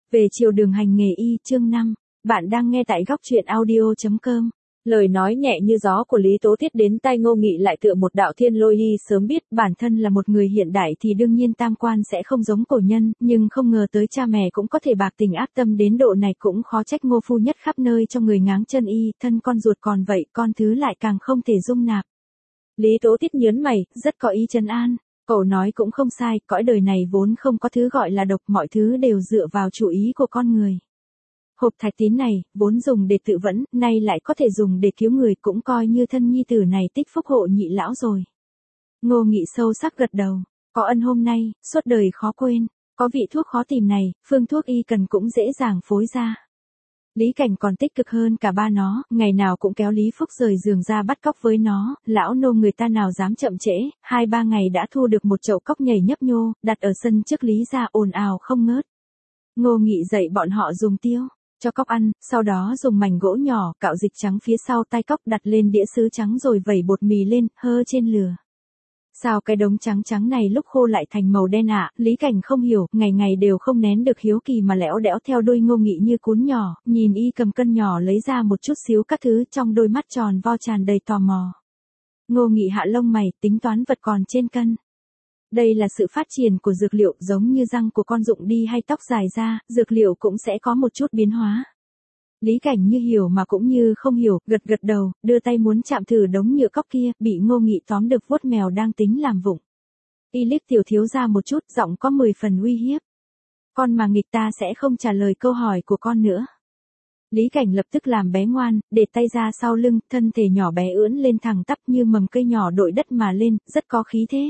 Về chiều đường hành nghề y chương 5, bạn đang nghe tại góc truyện audio.com. Lời nói nhẹ như gió của Lý Tố Tiết đến tai Ngô Nghị lại tựa một đạo thiên lôi. Y sớm biết bản thân là một người hiện đại thì đương nhiên tam quan sẽ không giống cổ nhân, nhưng không ngờ tới cha mẹ cũng có thể bạc tình ác tâm đến độ này, cũng khó trách Ngô phu nhất khắp nơi cho người ngáng chân y, thân con ruột còn vậy, con thứ lại càng không thể dung nạp. Lý Tố Tiết nhớn mày, rất có ý trấn an. Cậu nói cũng không sai, cõi đời này vốn không có thứ gọi là độc, mọi thứ đều dựa vào chủ ý của con người. Hộp thạch tín này, vốn dùng để tự vẫn, nay lại có thể dùng để cứu người, cũng coi như thân nhi tử này tích phúc hộ nhị lão rồi. Ngô Nghị sâu sắc gật đầu, có ân hôm nay, suốt đời khó quên, có vị thuốc khó tìm này, phương thuốc y cần cũng dễ dàng phối ra. Lý Cảnh còn tích cực hơn cả ba nó, ngày nào cũng kéo Lý Phúc rời giường ra bắt cóc với nó, lão nô người ta nào dám chậm trễ, 2-3 ngày đã thu được một chậu cóc nhảy nhấp nhô, đặt ở sân trước Lý gia ồn ào không ngớt. Ngô Nghị dạy bọn họ dùng tiêu, cho cóc ăn, sau đó dùng mảnh gỗ nhỏ, cạo dịch trắng phía sau tai cóc đặt lên đĩa sứ trắng rồi vẩy bột mì lên, hơ trên lửa. Sao cái đống trắng trắng này lúc khô lại thành màu đen ạ? Lý Cảnh không hiểu, ngày ngày đều không nén được hiếu kỳ mà lẽo đẽo theo đuôi Ngô Nghị như cún nhỏ, nhìn y cầm cân nhỏ lấy ra một chút xíu các thứ, trong đôi mắt tròn vo tràn đầy tò mò. Ngô Nghị hạ lông mày, tính toán vật còn trên cân. Đây là sự phát triển của dược liệu, giống như răng của con rụng đi hay tóc dài ra, dược liệu cũng sẽ có một chút biến hóa. Lý Cảnh như hiểu mà cũng như không hiểu, gật gật đầu, đưa tay muốn chạm thử đống nhựa cóc kia, bị Ngô Nghị tóm được vuốt mèo đang tính làm vụng. Y liếc Tiểu thiếu gia một chút, giọng có 10 phần uy hiếp. Con mà nghịch ta sẽ không trả lời câu hỏi của con nữa. Lý Cảnh lập tức làm bé ngoan, để tay ra sau lưng, thân thể nhỏ bé ưỡn lên thẳng tắp như mầm cây nhỏ đội đất mà lên, rất có khí thế.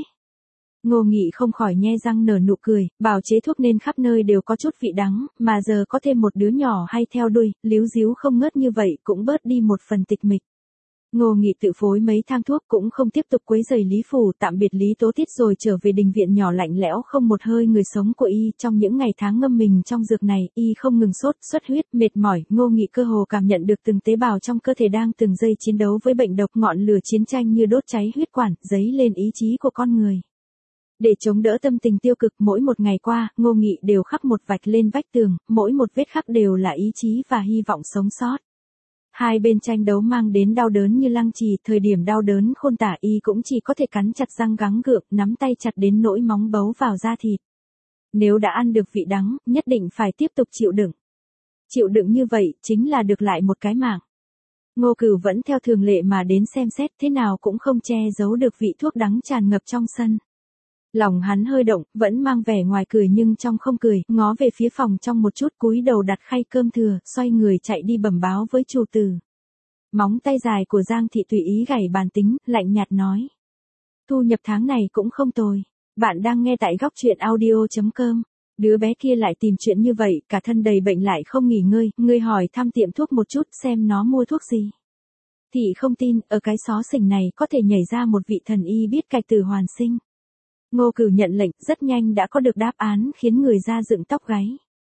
Ngô Nghị không khỏi nhe răng nở nụ cười, bào chế thuốc nên khắp nơi đều có chút vị đắng, mà giờ có thêm một đứa nhỏ hay theo đuôi, líu díu không ngớt như vậy cũng bớt đi một phần tịch mịch. Ngô Nghị tự phối mấy thang thuốc cũng không tiếp tục quấy rầy Lý Phủ, tạm biệt Lý Tố Tiết rồi trở về đình viện nhỏ lạnh lẽo không một hơi người sống của y. Trong những ngày tháng ngâm mình trong dược này, y không ngừng sốt, xuất huyết, mệt mỏi, Ngô Nghị cơ hồ cảm nhận được từng tế bào trong cơ thể đang từng giây chiến đấu với bệnh độc, ngọn lửa chiến tranh như đốt cháy huyết quản, dấy lên ý chí của con người. Để chống đỡ tâm tình tiêu cực, mỗi một ngày qua, Ngô Nghị đều khắc một vạch lên vách tường, mỗi một vết khắc đều là ý chí và hy vọng sống sót. Hai bên tranh đấu mang đến đau đớn như lăng trì, thời điểm đau đớn khôn tả y cũng chỉ có thể cắn chặt răng gắng gượng, nắm tay chặt đến nỗi móng bấu vào da thịt. Nếu đã ăn được vị đắng, nhất định phải tiếp tục chịu đựng. Chịu đựng như vậy, chính là được lại một cái mạng. Ngô Cửu vẫn theo thường lệ mà đến xem xét, thế nào cũng không che giấu được vị thuốc đắng tràn ngập trong sân. Lòng hắn hơi động, vẫn mang vẻ ngoài cười nhưng trong không cười, ngó về phía phòng trong một chút, cúi đầu đặt khay cơm thừa, xoay người chạy đi bẩm báo với chủ tử. Móng tay dài của Giang thị tùy ý gảy bàn tính, lạnh nhạt nói. Thu nhập tháng này cũng không tồi. Bạn đang nghe tại góc truyện audio.com. Đứa bé kia lại tìm chuyện như vậy, cả thân đầy bệnh lại không nghỉ ngơi, ngươi hỏi thăm tiệm thuốc một chút xem nó mua thuốc gì. Thị không tin, ở cái xó xỉnh này có thể nhảy ra một vị thần y biết cách từ hoàn sinh. Ngô Cửu nhận lệnh, rất nhanh đã có được đáp án khiến người da dựng tóc gáy.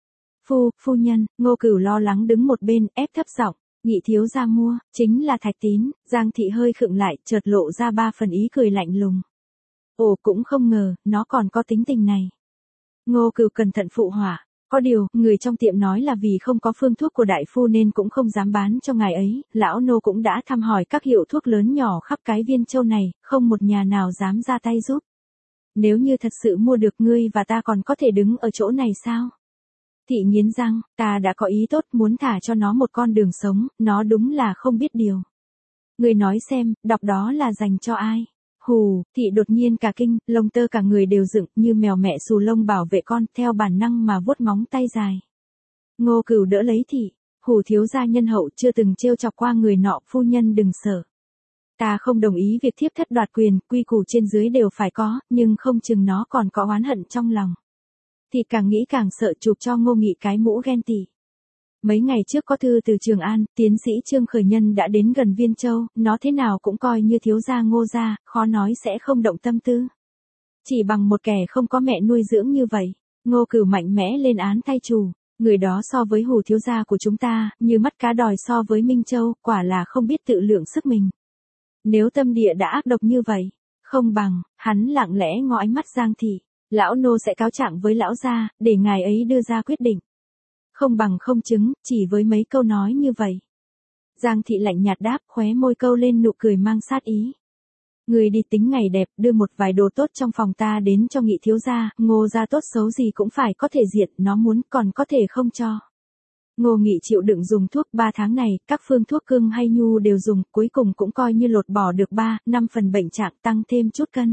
Phu nhân, Ngô Cửu lo lắng đứng một bên, ép thấp giọng, Nghị thiếu gia mua, chính là thạch tín. Giang thị hơi khựng lại, chợt lộ ra 3 phần ý cười lạnh lùng. Ồ, cũng không ngờ, nó còn có tính tình này. Ngô Cửu cẩn thận phụ họa, có điều, người trong tiệm nói là vì không có phương thuốc của đại phu nên cũng không dám bán cho ngài ấy, lão nô cũng đã thăm hỏi các hiệu thuốc lớn nhỏ khắp cái Viên Châu này, không một nhà nào dám ra tay giúp. Nếu như thật sự mua được, ngươi và ta còn có thể đứng ở chỗ này sao? Thị nghiến răng, ta đã có ý tốt muốn thả cho nó một con đường sống, nó đúng là không biết điều. Ngươi nói xem, đọc đó là dành cho ai? Hù, thị đột nhiên cả kinh, lông tơ cả người đều dựng như mèo mẹ xù lông bảo vệ con, theo bản năng mà vuốt móng tay dài. Ngô Cửu đỡ lấy thị, Hù thiếu gia nhân hậu chưa từng trêu chọc qua người nọ, phu nhân đừng sợ. Ta không đồng ý việc thiếp thất đoạt quyền, quy củ trên dưới đều phải có, nhưng không chừng nó còn có oán hận trong lòng. Thì càng nghĩ càng sợ, chụp cho Ngô Nghị cái mũ ghen tị. Mấy ngày trước có thư từ Trường An, tiến sĩ Trương Khởi Nhân đã đến gần Viên Châu, nó thế nào cũng coi như thiếu gia Ngô gia, khó nói sẽ không động tâm tư. Chỉ bằng một kẻ không có mẹ nuôi dưỡng như vậy, Ngô Cửu mạnh mẽ lên án thay chủ. Người đó so với Hù thiếu gia của chúng ta, như mắt cá đòi so với Minh Châu, quả là không biết tự lượng sức mình. Nếu tâm địa đã ác độc như vậy, không bằng, hắn lặng lẽ ngó ánh mắt Giang thị, lão nô sẽ cáo trạng với lão gia, để ngài ấy đưa ra quyết định. Không bằng không chứng, chỉ với mấy câu nói như vậy. Giang thị lạnh nhạt đáp, khóe môi câu lên nụ cười mang sát ý. Người đi tính ngày đẹp, đưa một vài đồ tốt trong phòng ta đến cho Nghị thiếu gia, Ngô gia tốt xấu gì cũng phải có thể diệt, nó muốn còn có thể không cho. Ngô Nghị chịu đựng dùng thuốc 3 tháng này, các phương thuốc cưng hay nhu đều dùng, cuối cùng cũng coi như lột bỏ được 3-5 phần bệnh trạng, tăng thêm chút cân.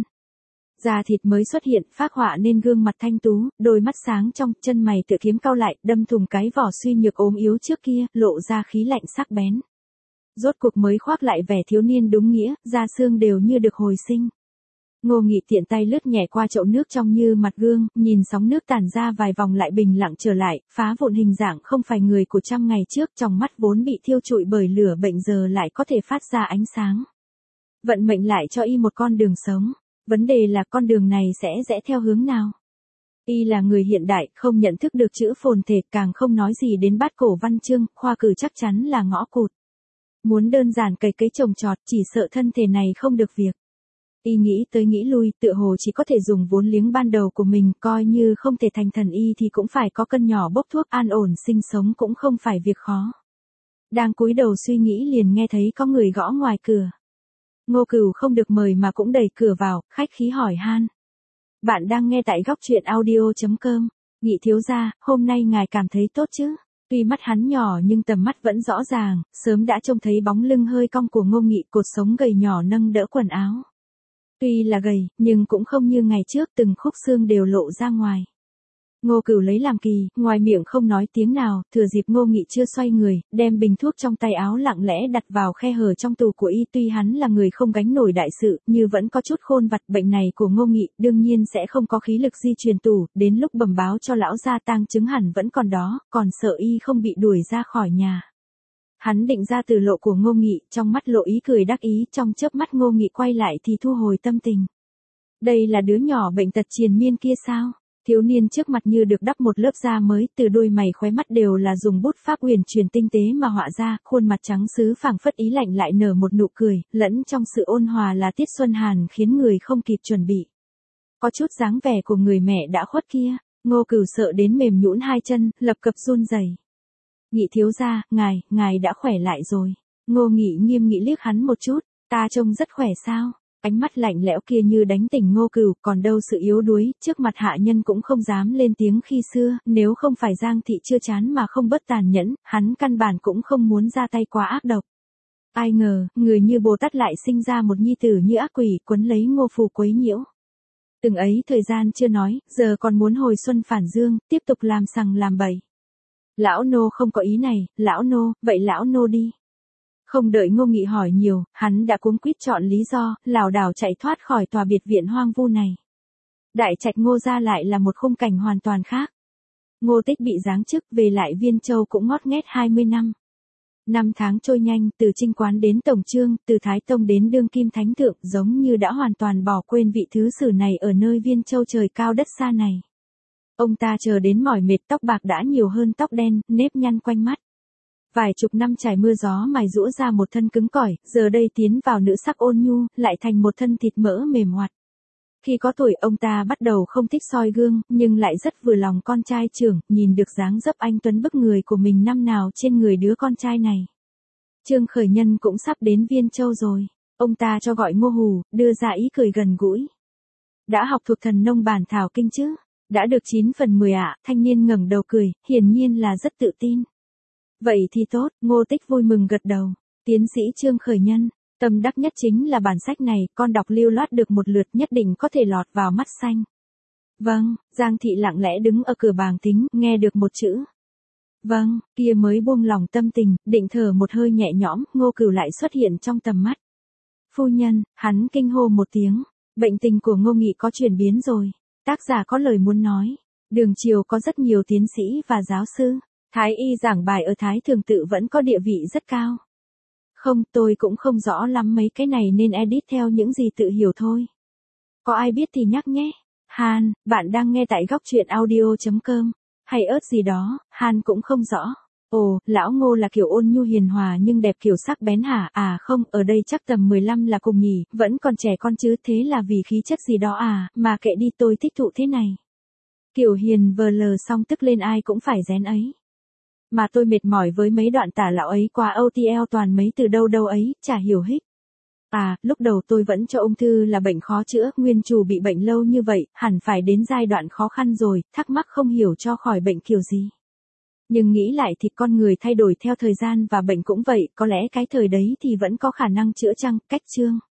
Da thịt mới xuất hiện, phác họa nên gương mặt thanh tú, đôi mắt sáng trong, chân mày tựa kiếm cau lại, đâm thùng cái vỏ suy nhược ốm yếu trước kia, lộ ra khí lạnh sắc bén. Rốt cuộc mới khoác lại vẻ thiếu niên đúng nghĩa, da xương đều như được hồi sinh. Ngô Nghị tiện tay lướt nhẹ qua chậu nước trong như mặt gương, nhìn sóng nước tản ra vài vòng lại bình lặng trở lại, phá vụn hình dạng không phải người của trăm ngày trước, trong mắt vốn bị thiêu trụi bởi lửa bệnh giờ lại có thể phát ra ánh sáng. Vận mệnh lại cho y một con đường sống, vấn đề là con đường này sẽ rẽ theo hướng nào. Y là người hiện đại, không nhận thức được chữ phồn thể, càng không nói gì đến bát cổ văn chương, khoa cử chắc chắn là ngõ cụt. Muốn đơn giản cày cấy trồng trọt, chỉ sợ thân thể này không được việc. Y nghĩ tới nghĩ lui, tựa hồ chỉ có thể dùng vốn liếng ban đầu của mình, coi như không thể thành thần y thì cũng phải có cân nhỏ bốc thuốc, an ổn sinh sống cũng không phải việc khó. Đang cúi đầu suy nghĩ liền nghe thấy có người gõ ngoài cửa. Ngô Cửu không được mời mà cũng đẩy cửa vào, khách khí hỏi han. Bạn đang nghe tại góc truyện audio.com. Nghị thiếu gia, hôm nay ngài cảm thấy tốt chứ? Tuy mắt hắn nhỏ nhưng tầm mắt vẫn rõ ràng, sớm đã trông thấy bóng lưng hơi cong của Ngô Nghị, cột sống gầy nhỏ nâng đỡ quần áo. Tuy là gầy, nhưng cũng không như ngày trước, từng khúc xương đều lộ ra ngoài. Ngô Cửu lấy làm kỳ, ngoài miệng không nói tiếng nào, thừa dịp Ngô Nghị chưa xoay người, đem bình thuốc trong tay áo lặng lẽ đặt vào khe hở trong tủ của y. Tuy hắn là người không gánh nổi đại sự, nhưng vẫn có chút khôn vặt. Bệnh này của Ngô Nghị đương nhiên sẽ không có khí lực di truyền tủ, đến lúc bẩm báo cho lão gia tang chứng hẳn vẫn còn đó, còn sợ y không bị đuổi ra khỏi nhà. Hắn định ra từ lộ của Ngô Nghị, trong mắt lộ ý cười đắc ý, trong chớp mắt Ngô Nghị quay lại thì thu hồi tâm tình. Đây là đứa nhỏ bệnh tật triền miên kia sao? Thiếu niên trước mặt như được đắp một lớp da mới, từ đôi mày khóe mắt đều là dùng bút pháp huyền truyền tinh tế mà họa ra, khuôn mặt trắng sứ phảng phất ý lạnh lại nở một nụ cười, lẫn trong sự ôn hòa là tiết xuân hàn khiến người không kịp chuẩn bị. Có chút dáng vẻ của người mẹ đã khuất kia, Ngô Cửu sợ đến mềm nhũn hai chân, lập cập run rẩy. Nghị thiếu gia, ngài đã khỏe lại rồi. Ngô Nghị nghiêm nghị liếc hắn một chút, ta trông rất khỏe sao? Ánh mắt lạnh lẽo kia như đánh tỉnh Ngô Cửu, còn đâu sự yếu đuối, trước mặt hạ nhân cũng không dám lên tiếng khi xưa, nếu không phải Giang thị chưa chán mà không bớt tàn nhẫn, hắn căn bản cũng không muốn ra tay quá ác độc. Ai ngờ, người như Bồ Tát lại sinh ra một nhi tử như ác quỷ, quấn lấy Ngô Phù quấy nhiễu. Từng ấy thời gian chưa nói, giờ còn muốn hồi xuân phản dương, tiếp tục làm sằng làm bậy. Lão nô không có ý này, lão nô, vậy lão nô đi. Không đợi Ngô Nghị hỏi nhiều, hắn đã cuống quýt chọn lý do, lảo đảo chạy thoát khỏi tòa biệt viện hoang vu này. Đại trạch Ngô gia lại là một khung cảnh hoàn toàn khác. Ngô Tích bị giáng chức, về lại Viên Châu cũng ngót nghét 20 năm. 5 tháng trôi nhanh, từ Trinh Quán đến Tổng Trương, từ Thái Tông đến đương kim thánh thượng, giống như đã hoàn toàn bỏ quên vị thứ sử này ở nơi Viên Châu trời cao đất xa này. Ông ta chờ đến mỏi mệt, tóc bạc đã nhiều hơn tóc đen, nếp nhăn quanh mắt. Vài chục năm trải mưa gió mài giũa ra một thân cứng cỏi, giờ đây tiến vào nữ sắc ôn nhu, lại thành một thân thịt mỡ mềm hoạt. Khi có tuổi ông ta bắt đầu không thích soi gương, nhưng lại rất vừa lòng con trai trưởng, nhìn được dáng dấp anh tuấn bức người của mình năm nào trên người đứa con trai này. Trương Khởi Nhân cũng sắp đến Viên Châu rồi, ông ta cho gọi Ngô Hù, đưa ra ý cười gần gũi. Đã học thuộc thần nông bản thảo kinh chứ? Đã được 9 phần 10 ạ, thanh niên ngẩng đầu cười, hiển nhiên là rất tự tin. Vậy thì tốt, Ngô Tích vui mừng gật đầu. Tiến sĩ Trương Khởi Nhân, tâm đắc nhất chính là bản sách này, con đọc lưu loát được một lượt nhất định có thể lọt vào mắt xanh. Vâng, Giang thị lặng lẽ đứng ở cửa bàng tính, nghe được một chữ. Vâng, kia mới buông lòng tâm tình, định thở một hơi nhẹ nhõm, Ngô Cửu lại xuất hiện trong tầm mắt. Phu nhân, hắn kinh hô một tiếng, bệnh tình của Ngô Nghị có chuyển biến rồi. Tác giả có lời muốn nói, đường triều có rất nhiều tiến sĩ và giáo sư, Thái y giảng bài ở Thái Thường Tự vẫn có địa vị rất cao. Không, tôi cũng không rõ lắm mấy cái này nên edit theo những gì tự hiểu thôi. Có ai biết thì nhắc nhé. Han, bạn đang nghe tại góc truyện audio.com, hay ớt gì đó, Han cũng không rõ. Ồ, lão Ngô là kiểu ôn nhu hiền hòa nhưng đẹp kiểu sắc bén hả? À không, ở đây chắc tầm 15 là cùng nhỉ, vẫn còn trẻ con chứ, thế là vì khí chất gì đó à, mà kệ đi, tôi thích thụ thế này. Kiểu hiền vờ lờ xong tức lên ai cũng phải rén ấy. Mà tôi mệt mỏi với mấy đoạn tả lão ấy qua OTL toàn mấy từ đâu đâu ấy, chả hiểu hết. À, lúc đầu tôi vẫn cho ung thư là bệnh khó chữa, nguyên chủ bị bệnh lâu như vậy, hẳn phải đến giai đoạn khó khăn rồi, thắc mắc không hiểu cho khỏi bệnh kiểu gì. Nhưng nghĩ lại thì con người thay đổi theo thời gian và bệnh cũng vậy, có lẽ cái thời đấy thì vẫn có khả năng chữa chăng, cách chương.